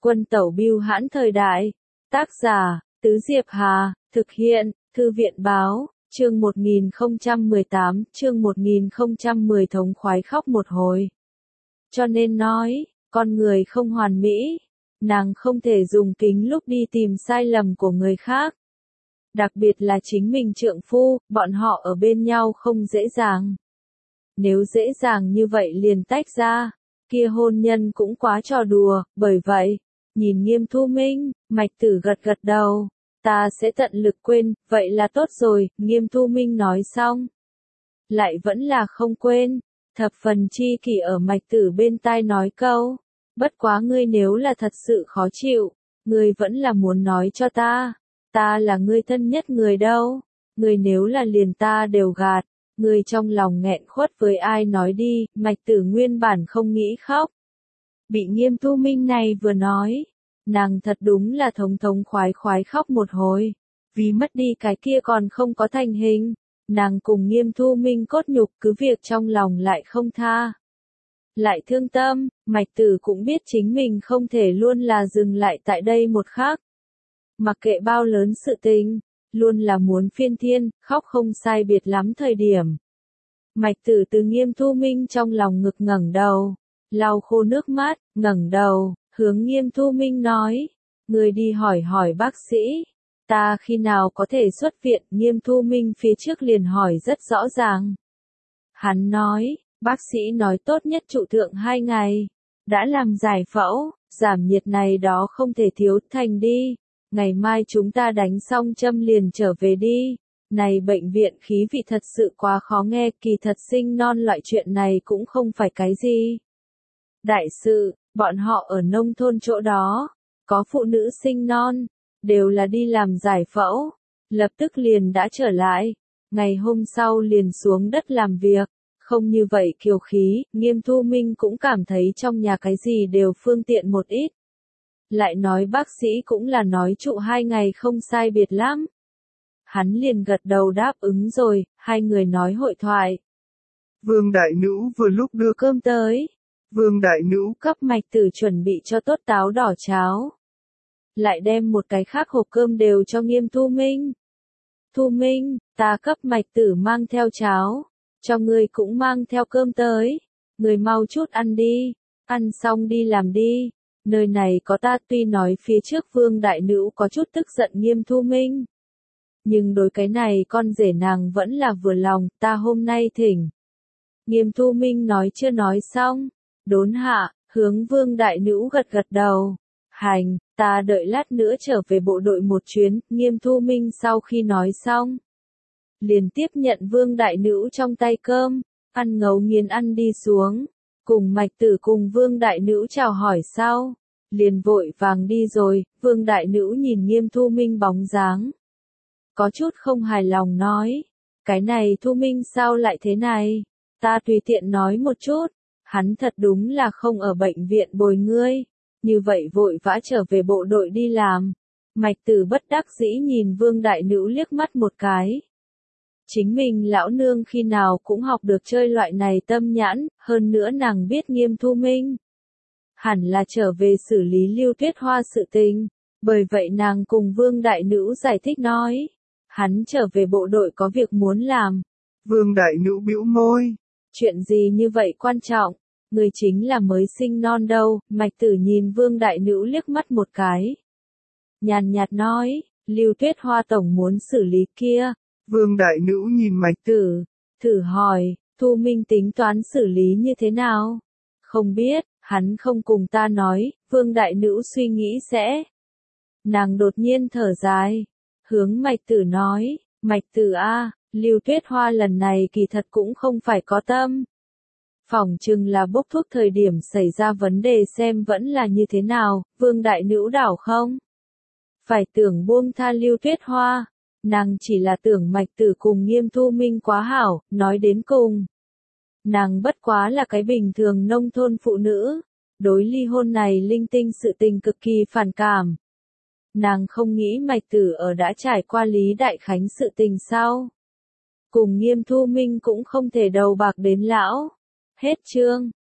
Quân tẩu bưu hãn thời đại. Tác giả, Tứ Diệp Hà, thực hiện, Thư viện báo, chương 1018, chương 1010 thống khoái khóc một hồi. Cho nên nói, con người không hoàn mỹ, nàng không thể dùng kính lúc đi tìm sai lầm của người khác. Đặc biệt là chính mình trượng phu, bọn họ ở bên nhau không dễ dàng. Nếu dễ dàng như vậy liền tách ra, kia hôn nhân cũng quá trò đùa, bởi vậy, nhìn Nghiêm Thu Minh, Mạch Tử gật gật đầu, ta sẽ tận lực quên, vậy là tốt rồi, Nghiêm Thu Minh nói xong. Lại vẫn là không quên, thập phần chi kỷ ở Mạch Tử bên tai nói câu, bất quá ngươi nếu là thật sự khó chịu, ngươi vẫn là muốn nói cho ta là ngươi thân nhất người đâu, ngươi nếu là liền ta đều gạt, ngươi trong lòng nghẹn khuất với ai nói đi, Mạch Tử nguyên bản không nghĩ khóc. Bị Nghiêm Thu Minh này vừa nói, nàng thật đúng là thống khoái khóc một hồi, vì mất đi cái kia còn không có thành hình, nàng cùng Nghiêm Thu Minh cốt nhục cứ việc trong lòng lại không tha. Lại thương tâm, Mạch Tử cũng biết chính mình không thể luôn là dừng lại tại đây một khắc. Mặc kệ bao lớn sự tình, luôn là muốn phiên thiên, khóc không sai biệt lắm thời điểm. Mạch Tử từ Nghiêm Thu Minh trong lòng ngực ngẩng đầu, lau khô nước mắt, ngẩng đầu, hướng Nghiêm Thu Minh nói, người đi hỏi bác sĩ, ta khi nào có thể xuất viện, Nghiêm Thu Minh phía trước liền hỏi rất rõ ràng. Hắn nói, bác sĩ nói tốt nhất trụ thượng 2 ngày, đã làm giải phẫu, giảm nhiệt này đó không thể thiếu, thành đi, ngày mai chúng ta đánh xong châm liền trở về đi. Này bệnh viện khí vị thật sự quá khó nghe, kỳ thật sinh non loại chuyện này cũng không phải cái gì đại sự, bọn họ ở nông thôn chỗ đó, có phụ nữ sinh non, đều là đi làm giải phẫu, lập tức liền đã trở lại, ngày hôm sau liền xuống đất làm việc, không như vậy kiều khí, Nghiêm Thu Minh cũng cảm thấy trong nhà cái gì đều phương tiện một ít. Lại nói bác sĩ cũng là nói trụ 2 ngày không sai biệt lắm. Hắn liền gật đầu đáp ứng rồi, hai người nói hội thoại. Vương Đại Nữ vừa lúc đưa cơm tới. Vương Đại Nữ cấp Mạch Tử chuẩn bị cho tốt táo đỏ cháo. Lại đem một cái khác hộp cơm đều cho Nghiêm Thu Minh. Thu Minh, ta cấp Mạch Tử mang theo cháo, cho ngươi cũng mang theo cơm tới. Ngươi mau chút ăn đi, ăn xong đi làm đi. Nơi này có ta, tuy nói phía trước Vương Đại Nữ có chút tức giận Nghiêm Thu Minh. Nhưng đối cái này con rể nàng vẫn là vừa lòng, ta hôm nay thỉnh. Nghiêm Thu Minh nói chưa nói xong, đốn hạ, hướng Vương Đại Nữ gật gật đầu. Hành, ta đợi lát nữa trở về bộ đội một chuyến, Nghiêm Thu Minh sau khi nói xong. Liền tiếp nhận Vương Đại Nữ trong tay cơm, ăn ngấu nghiến ăn đi xuống, cùng Mạch Tử cùng Vương Đại Nữ chào hỏi sau. Liền vội vàng đi rồi, Vương Đại Nữ nhìn Nghiêm Thu Minh bóng dáng. Có chút không hài lòng nói, cái này Thu Minh sao lại thế này, ta tùy tiện nói một chút, hắn thật đúng là không ở bệnh viện bồi ngươi, như vậy vội vã trở về bộ đội đi làm. Mạch Tử bất đắc dĩ nhìn Vương Đại Nữ liếc mắt một cái. Chính mình lão nương khi nào cũng học được chơi loại này tâm nhãn, hơn nữa nàng biết Nghiêm Thu Minh hẳn là trở về xử lý Lưu Tuyết Hoa sự tình, bởi vậy nàng cùng Vương Đại Nữ giải thích nói. Hắn trở về bộ đội có việc muốn làm. Vương Đại Nữ bĩu môi. Chuyện gì như vậy quan trọng? Người chính là mới sinh non đâu, Mạch Tử nhìn Vương Đại Nữ liếc mắt một cái. Nhàn nhạt nói, Lưu Tuyết Hoa tổng muốn xử lý kia. Vương Đại Nữ nhìn Mạch Tử, thử hỏi, Thu Minh tính toán xử lý như thế nào? Không biết, hắn không cùng ta nói, Vương Đại Nữ suy nghĩ sẽ. Nàng đột nhiên thở dài. Hướng Mạch Tử nói, Mạch Tử a, Lưu Tuyết Hoa lần này kỳ thật cũng không phải có tâm. Phỏng chừng là bốc thuốc thời điểm xảy ra vấn đề xem vẫn là như thế nào, Vương Đại Nữ đảo không? Phải tưởng buông tha Lưu Tuyết Hoa, nàng chỉ là tưởng Mạch Tử cùng Nghiêm Thu Minh quá hảo, nói đến cùng. Nàng bất quá là cái bình thường nông thôn phụ nữ, đối ly hôn này linh tinh sự tình cực kỳ phản cảm. Nàng không nghĩ Mạch Tử ở đã trải qua Lý Đại Khánh sự tình sau. Cùng Nghiêm Thu Minh cũng không thể đầu bạc đến lão. Hết chương.